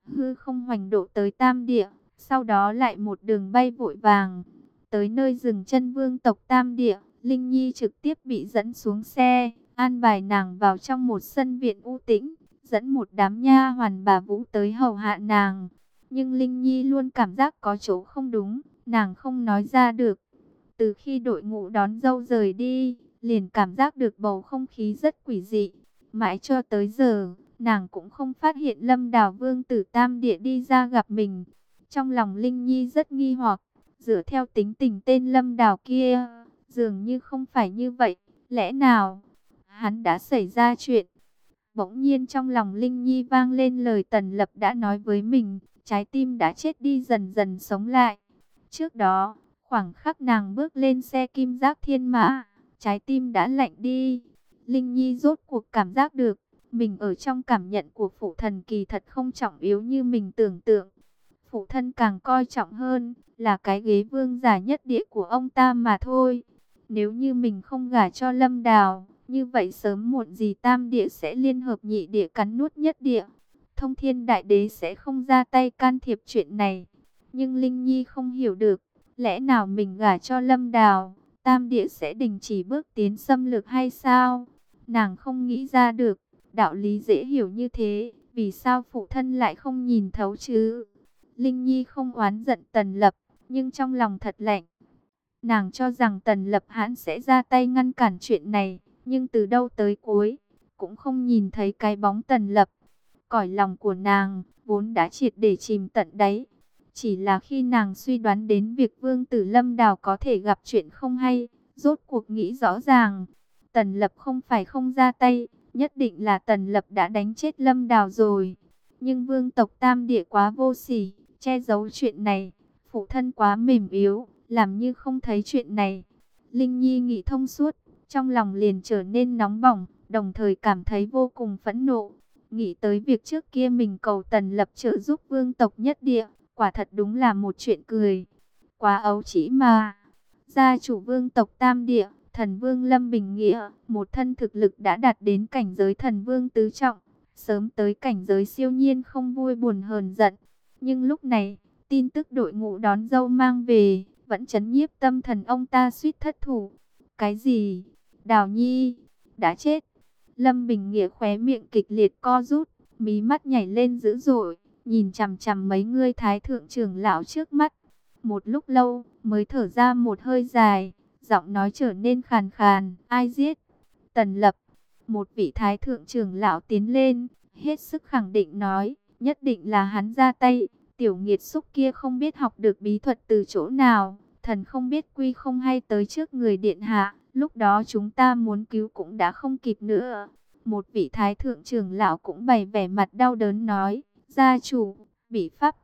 hư không hoành độ tới Tam Địa, sau đó lại một đường bay vội vàng. Tới nơi dừng chân vương tộc Tam Địa, Linh Nhi trực tiếp bị dẫn xuống xe, an bài nàng vào trong một sân viện u tĩnh, dẫn một đám nha hoàn bà vũ tới hầu hạ nàng. Nhưng Linh Nhi luôn cảm giác có chỗ không đúng, nàng không nói ra được. Từ khi đội ngũ đón dâu rời đi, liền cảm giác được bầu không khí rất quỷ dị. Mãi cho tới giờ, nàng cũng không phát hiện Lâm Đào Vương tử Tam Địa đi ra gặp mình. Trong lòng Linh Nhi rất nghi hoặc, dựa theo tính tình tên Lâm Đào kia, dường như không phải như vậy. Lẽ nào hắn đã xảy ra chuyện? Bỗng nhiên trong lòng Linh Nhi vang lên lời Tần Lập đã nói với mình, trái tim đã chết đi dần dần sống lại. Trước đó, khoảng khắc nàng bước lên xe kim giác thiên mã, trái tim đã lạnh đi. Linh Nhi rốt cuộc cảm giác được, mình ở trong cảm nhận của phụ thần kỳ thật không trọng yếu như mình tưởng tượng. Phụ thân càng coi trọng hơn là cái ghế vương giả nhất địa của ông ta mà thôi. Nếu như mình không gả cho Lâm Đào, như vậy sớm muộn gì Tam Địa sẽ liên hợp nhị địa cắn nuốt nhất địa. Thông Thiên Đại Đế sẽ không ra tay can thiệp chuyện này. Nhưng Linh Nhi không hiểu được, lẽ nào mình gả cho Lâm Đào, Tam Địa sẽ đình chỉ bước tiến xâm lược hay sao? Nàng không nghĩ ra được, đạo lý dễ hiểu như thế, vì sao phụ thân lại không nhìn thấu chứ? Linh Nhi không oán giận Tần Lập, nhưng trong lòng thật lạnh. Nàng cho rằng Tần Lập hãn sẽ ra tay ngăn cản chuyện này, nhưng từ đâu tới cuối, cũng không nhìn thấy cái bóng Tần Lập. Cõi lòng của nàng, vốn đã triệt để chìm tận đáy. Chỉ là khi nàng suy đoán đến việc Vương tử Lâm Đào có thể gặp chuyện không hay, rốt cuộc nghĩ rõ ràng. Tần Lập không phải không ra tay, nhất định là Tần Lập đã đánh chết Lâm Đào rồi. Nhưng vương tộc Tam Địa quá vô sỉ, che giấu chuyện này. Phụ thân quá mềm yếu, làm như không thấy chuyện này. Linh Nhi nghĩ thông suốt, trong lòng liền trở nên nóng bỏng, đồng thời cảm thấy vô cùng phẫn nộ. Nghĩ tới việc trước kia mình cầu Tần Lập trợ giúp vương tộc nhất địa, quả thật đúng là một chuyện cười. Quá ấu trĩ mà. Gia chủ vương tộc Tam Địa, thần vương Lâm Bình Nghĩa, một thân thực lực đã đạt đến cảnh giới thần vương tứ trọng, sớm tới cảnh giới siêu nhiên không vui buồn hờn giận. Nhưng lúc này, tin tức đội ngũ đón dâu mang về, vẫn chấn nhiếp tâm thần ông ta suýt thất thủ. Cái gì? Đào Nhi đã chết. Lâm Bình Nghĩa khóe miệng kịch liệt co rút, mí mắt nhảy lên dữ dội, nhìn chằm chằm mấy người thái thượng trưởng lão trước mắt. Một lúc lâu, mới thở ra một hơi dài, giọng nói trở nên khàn khàn. Ai giết? Tần Lập. Một vị thái thượng trưởng lão tiến lên, hết sức khẳng định nói, nhất định là hắn ra tay. Tiểu nghiệt xúc kia không biết học được bí thuật từ chỗ nào, thần không biết quy không hay tới trước người điện hạ. Lúc đó chúng ta muốn cứu cũng đã không kịp nữa. Một vị thái thượng trưởng lão cũng bày vẻ mặt đau đớn nói, gia chủ, bị pháp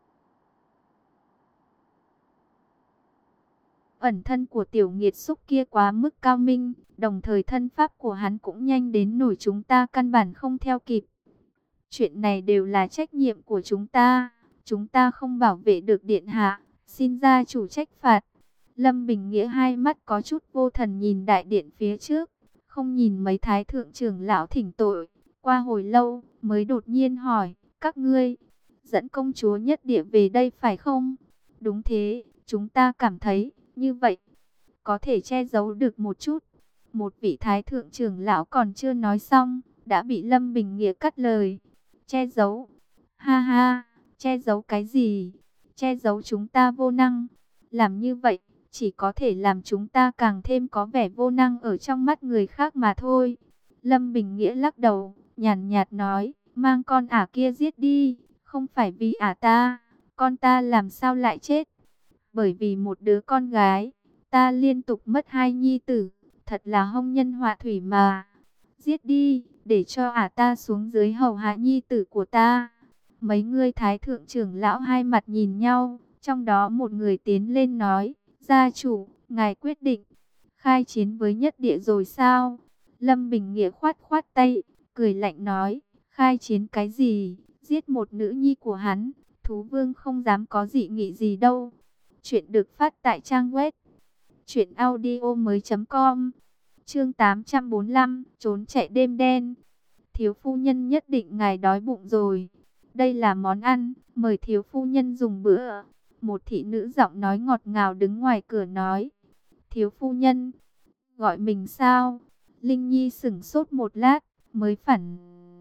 ẩn thân của tiểu nghiệt xúc kia quá mức cao minh, đồng thời thân pháp của hắn cũng nhanh đến nổi chúng ta căn bản không theo kịp. Chuyện này đều là trách nhiệm của chúng ta, chúng ta không bảo vệ được điện hạ, xin gia chủ trách phạt. Lâm Bình Nghĩa hai mắt có chút vô thần nhìn đại điện phía trước, không nhìn mấy thái thượng trưởng lão thỉnh tội. Qua hồi lâu, mới đột nhiên hỏi, các ngươi dẫn công chúa nhất địa về đây phải không? Đúng thế, chúng ta cảm thấy như vậy có thể che giấu được một chút. Một vị thái thượng trưởng lão còn chưa nói xong, đã bị Lâm Bình Nghĩa cắt lời. Che giấu? Ha ha, che giấu cái gì? Che giấu chúng ta vô năng. Làm như vậy, chỉ có thể làm chúng ta càng thêm có vẻ vô năng ở trong mắt người khác mà thôi. Lâm Bình Nghĩa lắc đầu, nhàn nhạt nói, mang con ả kia giết đi, không phải vì ả ta, con ta làm sao lại chết? Bởi vì một đứa con gái, ta liên tục mất hai nhi tử, thật là hông nhân họa thủy mà. Giết đi, để cho ả ta xuống dưới hầu hạ nhi tử của ta. Mấy người thái thượng trưởng lão hai mặt nhìn nhau, trong đó một người tiến lên nói, gia chủ, ngài quyết định khai chiến với nhất địa rồi sao? Lâm Bình Nghĩa khoát khoát tay, cười lạnh nói, khai chiến cái gì, giết một nữ nhi của hắn, thú vương không dám có dị nghị gì đâu. Chuyện được phát tại trang web truyện audio mới chấm com. Chương tám trăm bốn mươi lăm, trốn chạy đêm đen. Thiếu phu nhân nhất định ngài đói bụng rồi. đây là món ăn, mời thiếu phu nhân dùng bữa. Một thị nữ giọng nói ngọt ngào đứng ngoài cửa nói. Thiếu phu nhân, gọi mình sao? Linh Nhi sững sốt một lát, mới phản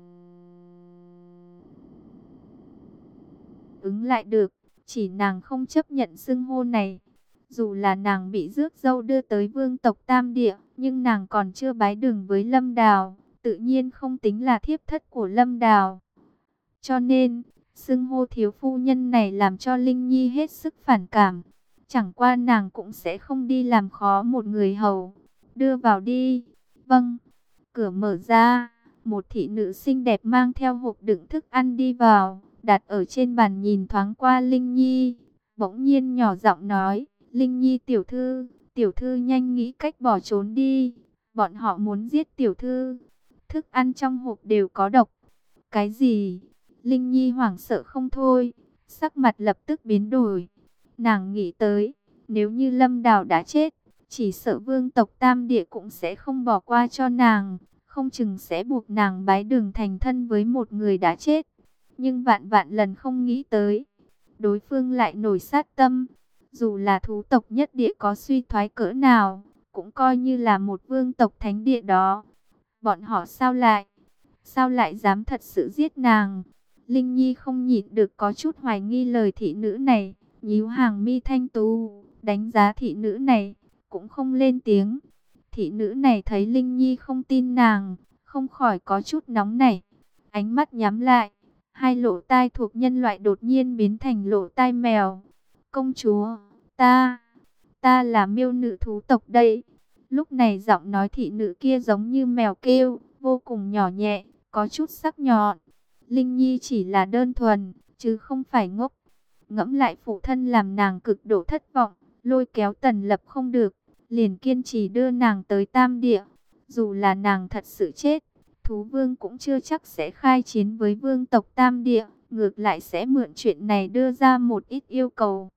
ứng lại được, chỉ nàng không chấp nhận xưng hô này. Dù là nàng bị rước dâu đưa tới vương tộc Tam Địa, nhưng nàng còn chưa bái đường với Lâm Đào, tự nhiên không tính là thiếp thất của Lâm Đào. Cho nên, xưng hô thiếu phu nhân này làm cho Linh Nhi hết sức phản cảm. Chẳng qua nàng cũng sẽ không đi làm khó một người hầu. Đưa vào đi. Vâng. Cửa mở ra, một thị nữ xinh đẹp mang theo hộp đựng thức ăn đi vào, đặt ở trên bàn nhìn thoáng qua Linh Nhi. Bỗng nhiên nhỏ giọng nói, Linh Nhi tiểu thư, tiểu thư nhanh nghĩ cách bỏ trốn đi. Bọn họ muốn giết tiểu thư. Thức ăn trong hộp đều có độc. Cái gì? Linh Nhi hoảng sợ không thôi, sắc mặt lập tức biến đổi. Nàng nghĩ tới, nếu như Lâm Đào đã chết, chỉ sợ vương tộc Tam Địa cũng sẽ không bỏ qua cho nàng, không chừng sẽ buộc nàng bái đường thành thân với một người đã chết. Nhưng vạn vạn lần không nghĩ tới, đối phương lại nổi sát tâm. Dù là thú tộc nhất địa có suy thoái cỡ nào, cũng coi như là một vương tộc thánh địa đó. Bọn họ sao lại, sao lại dám thật sự giết nàng? Linh Nhi không nhịn được có chút hoài nghi lời thị nữ này, nhíu hàng mi thanh tú, đánh giá thị nữ này, cũng không lên tiếng. Thị nữ này thấy Linh Nhi không tin nàng, không khỏi có chút nóng nảy, ánh mắt nhắm lại, hai lỗ tai thuộc nhân loại đột nhiên biến thành lỗ tai mèo. Công chúa, ta, ta là miêu nữ thú tộc đây. Lúc này giọng nói thị nữ kia giống như mèo kêu, vô cùng nhỏ nhẹ, có chút sắc nhọn. Linh Nhi chỉ là đơn thuần, chứ không phải ngốc. Ngẫm lại phụ thân làm nàng cực độ thất vọng, lôi kéo Tần Lập không được, liền kiên trì đưa nàng tới Tam Địa. Dù là nàng thật sự chết, thú vương cũng chưa chắc sẽ khai chiến với vương tộc Tam Địa, ngược lại sẽ mượn chuyện này đưa ra một ít yêu cầu.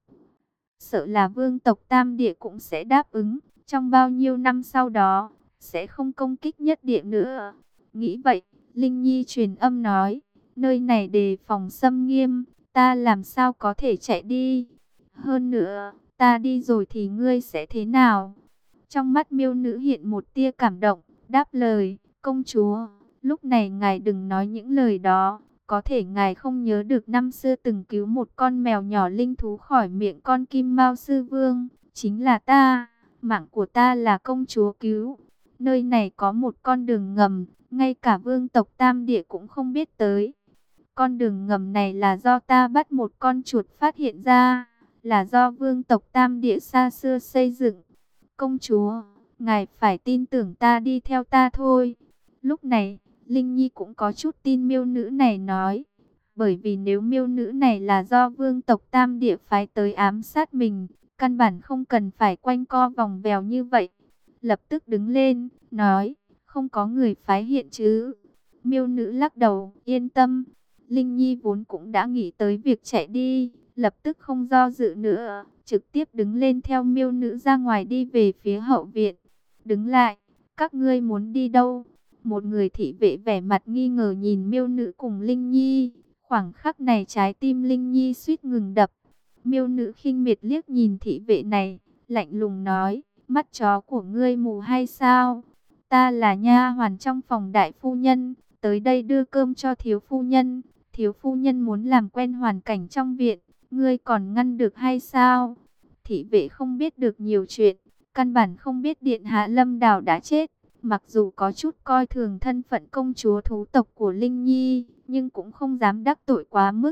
Sợ là vương tộc Tam Địa cũng sẽ đáp ứng, trong bao nhiêu năm sau đó, sẽ không công kích nhất địa nữa. Nghĩ vậy, Linh Nhi truyền âm nói, nơi này đề phòng xâm nghiêm, ta làm sao có thể chạy đi. Hơn nữa, ta đi rồi thì ngươi sẽ thế nào? Trong mắt miêu nữ hiện một tia cảm động, đáp lời, công chúa, lúc này ngài đừng nói những lời đó. Có thể ngài không nhớ được năm xưa từng cứu một con mèo nhỏ linh thú khỏi miệng con Kim Mao Sư Vương, chính là ta, mạng của ta là công chúa cứu. Nơi này có một con đường ngầm, ngay cả vương tộc Tam Địa cũng không biết tới. Con đường ngầm này là do ta bắt một con chuột phát hiện ra, là do vương tộc Tam Địa xa xưa xây dựng. Công chúa, ngài phải tin tưởng ta, đi theo ta thôi. Lúc này, Linh Nhi cũng có chút tin miêu nữ này nói. Bởi vì nếu miêu nữ này là do vương tộc Tam Địa phái tới ám sát mình, căn bản không cần phải quanh co vòng vèo như vậy. Lập tức đứng lên, nói, không có người phái hiện chứ. Miêu nữ lắc đầu, yên tâm. Linh Nhi vốn cũng đã nghĩ tới việc chạy đi, lập tức không do dự nữa, trực tiếp đứng lên theo miêu nữ ra ngoài đi về phía hậu viện. Đứng lại, các ngươi muốn đi đâu? Một người thị vệ vẻ mặt nghi ngờ nhìn miêu nữ cùng Linh Nhi. Khoảng khắc này trái tim Linh Nhi suýt ngừng đập. Miêu nữ khinh miệt liếc nhìn thị vệ này, lạnh lùng nói, mắt chó của ngươi mù hay sao? Ta là nha hoàn trong phòng đại phu nhân, tới đây đưa cơm cho thiếu phu nhân. Thiếu phu nhân muốn làm quen hoàn cảnh trong viện, ngươi còn ngăn được hay sao? Thị vệ không biết được nhiều chuyện, căn bản không biết điện hạ Lâm Đào đã chết. Mặc dù có chút coi thường thân phận công chúa thú tộc của Linh Nhi, nhưng cũng không dám đắc tội quá mức.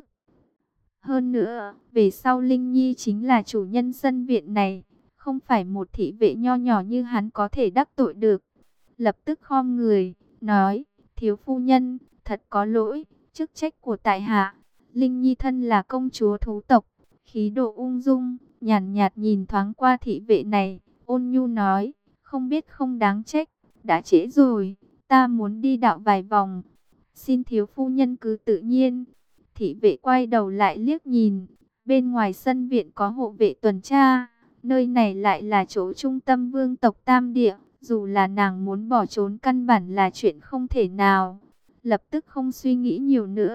Hơn nữa, về sau Linh Nhi chính là chủ nhân sân viện này, không phải một thị vệ nho nhỏ như hắn có thể đắc tội được. Lập tức khom người, nói, thiếu phu nhân, thật có lỗi, chức trách của tại hạ. Linh Nhi thân là công chúa thú tộc, khí độ ung dung, nhàn nhạt, nhạt nhìn thoáng qua thị vệ này, ôn nhu nói, không biết không đáng trách, đã trễ rồi, ta muốn đi dạo vài vòng, xin thiếu phu nhân cứ tự nhiên. Thị vệ quay đầu lại liếc nhìn, bên ngoài sân viện có hộ vệ tuần tra, nơi này lại là chỗ trung tâm vương tộc Tam Địa, dù là nàng muốn bỏ trốn căn bản là chuyện không thể nào. Lập tức không suy nghĩ nhiều nữa,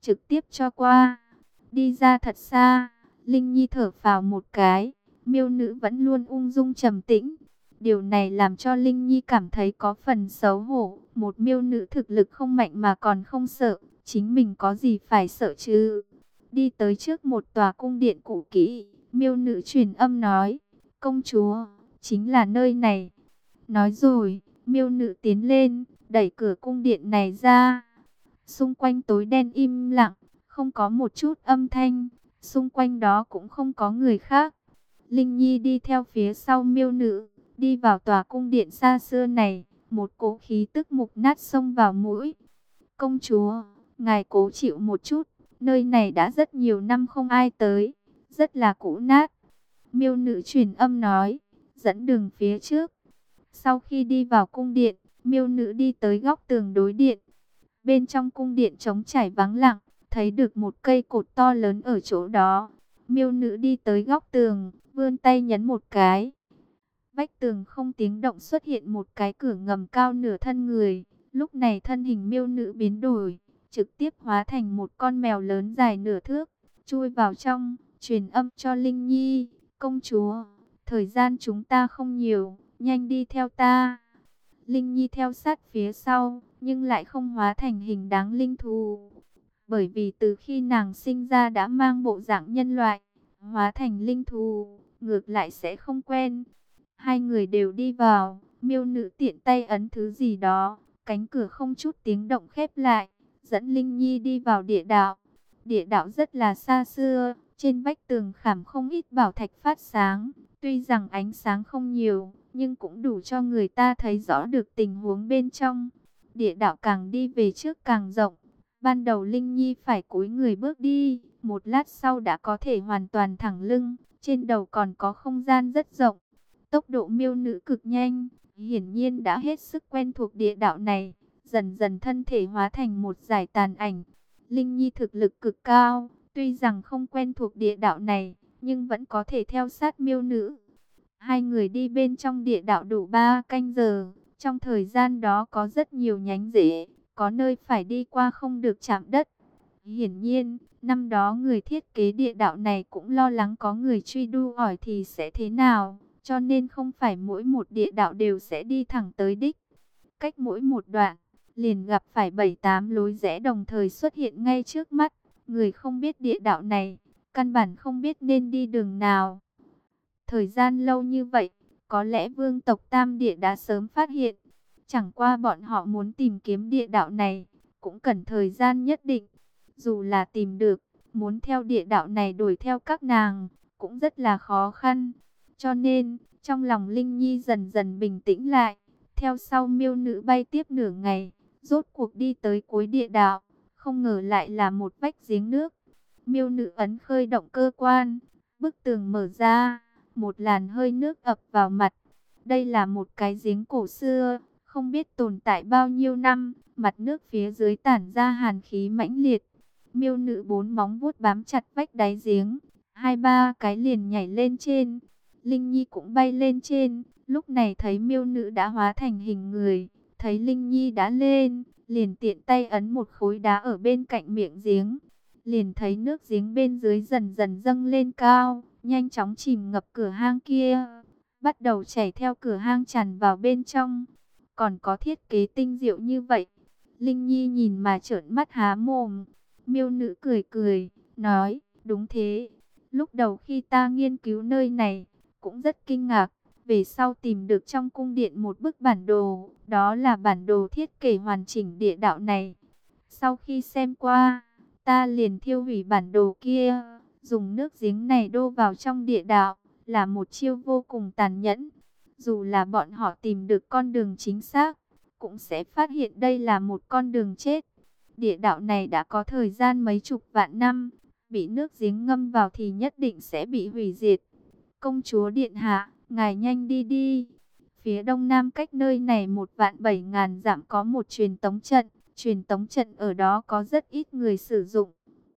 trực tiếp cho qua. Đi ra thật xa, Linh Nhi thở phào một cái, miêu nữ vẫn luôn ung dung trầm tĩnh. Điều này làm cho Linh Nhi cảm thấy có phần xấu hổ. Một miêu nữ thực lực không mạnh mà còn không sợ, chính mình có gì phải sợ chứ. Đi tới trước một tòa cung điện cũ kỹ, miêu nữ truyền âm nói, công chúa, chính là nơi này. Nói rồi, miêu nữ tiến lên, đẩy cửa cung điện này ra. Xung quanh tối đen im lặng, không có một chút âm thanh, xung quanh đó cũng không có người khác. Linh Nhi đi theo phía sau miêu nữ, đi vào tòa cung điện xa xưa này, một cỗ khí tức mục nát xông vào mũi. Công chúa, ngài cố chịu một chút, nơi này đã rất nhiều năm không ai tới, rất là cũ nát. Miêu nữ truyền âm nói, dẫn đường phía trước. Sau khi đi vào cung điện, miêu nữ đi tới góc tường đối điện. Bên trong cung điện trống trải vắng lặng, thấy được một cây cột to lớn ở chỗ đó. Miêu nữ đi tới góc tường, vươn tay nhấn một cái. Vách tường không tiếng động xuất hiện một cái cửa ngầm cao nửa thân người. Lúc này thân hình miêu nữ biến đổi, trực tiếp hóa thành một con mèo lớn dài nửa thước, chui vào trong, truyền âm cho Linh Nhi, công chúa, thời gian chúng ta không nhiều, nhanh đi theo ta. Linh Nhi theo sát phía sau, nhưng lại không hóa thành hình đáng linh thú. Bởi vì từ khi nàng sinh ra đã mang bộ dạng nhân loại, hóa thành linh thú, ngược lại sẽ không quen. Hai người đều đi vào, miêu nữ tiện tay ấn thứ gì đó, cánh cửa không chút tiếng động khép lại, dẫn Linh Nhi đi vào địa đạo. Địa đạo rất là xa xưa, trên vách tường khảm không ít bảo thạch phát sáng, tuy rằng ánh sáng không nhiều, nhưng cũng đủ cho người ta thấy rõ được tình huống bên trong. Địa đạo càng đi về trước càng rộng. Ban đầu Linh Nhi phải cúi người bước đi, một lát sau đã có thể hoàn toàn thẳng lưng, trên đầu còn có không gian rất rộng. Tốc độ miêu nữ cực nhanh, hiển nhiên đã hết sức quen thuộc địa đạo này, dần dần thân thể hóa thành một dải tàn ảnh. Linh Nhi thực lực cực cao, tuy rằng không quen thuộc địa đạo này, nhưng vẫn có thể theo sát miêu nữ. Hai người đi bên trong địa đạo đủ ba canh giờ, trong thời gian đó có rất nhiều nhánh rẽ, có nơi phải đi qua không được chạm đất. Hiển nhiên, năm đó người thiết kế địa đạo này cũng lo lắng có người truy đu ỏi thì sẽ thế nào, cho nên không phải mỗi một địa đạo đều sẽ đi thẳng tới đích. Cách mỗi một đoạn, liền gặp phải bảy tám lối rẽ đồng thời xuất hiện ngay trước mắt. Người không biết địa đạo này, căn bản không biết nên đi đường nào. Thời gian lâu như vậy, có lẽ vương tộc Tam Địa đã sớm phát hiện. Chẳng qua bọn họ muốn tìm kiếm địa đạo này, cũng cần thời gian nhất định. Dù là tìm được, muốn theo địa đạo này đuổi theo các nàng, cũng rất là khó khăn. Cho nên, trong lòng Linh Nhi dần dần bình tĩnh lại. Theo sau miêu nữ bay tiếp nửa ngày, rốt cuộc đi tới cuối địa đạo. Không ngờ lại là một vách giếng nước. Miêu nữ ấn khơi động cơ quan, bức tường mở ra, một làn hơi nước ập vào mặt. Đây là một cái giếng cổ xưa, không biết tồn tại bao nhiêu năm, mặt nước phía dưới tản ra hàn khí mãnh liệt. Miêu nữ bốn móng vuốt bám chặt vách đáy giếng, hai ba cái liền nhảy lên trên. Linh Nhi cũng bay lên trên, lúc này thấy miêu nữ đã hóa thành hình người, thấy Linh Nhi đã lên, liền tiện tay ấn một khối đá ở bên cạnh miệng giếng. Liền thấy nước giếng bên dưới dần dần dâng lên cao, nhanh chóng chìm ngập cửa hang kia, bắt đầu chảy theo cửa hang tràn vào bên trong. Còn có thiết kế tinh diệu như vậy. Linh Nhi nhìn mà trợn mắt há mồm. Miêu nữ cười cười, nói, đúng thế. Lúc đầu khi ta nghiên cứu nơi này, cũng rất kinh ngạc. Về sau tìm được trong cung điện một bức bản đồ, đó là bản đồ thiết kế hoàn chỉnh địa đạo này. Sau khi xem qua, ta liền thiêu hủy bản đồ kia, dùng nước giếng này đô vào trong địa đạo, là một chiêu vô cùng tàn nhẫn. Dù là bọn họ tìm được con đường chính xác, cũng sẽ phát hiện đây là một con đường chết. Địa đạo này đã có thời gian mấy chục vạn năm, bị nước giếng ngâm vào thì nhất định sẽ bị hủy diệt. Công chúa điện hạ, ngài nhanh đi đi. Phía đông nam cách nơi này một vạn bảy ngàn dặm có một truyền tống trận. Truyền tống trận ở đó có rất ít người sử dụng.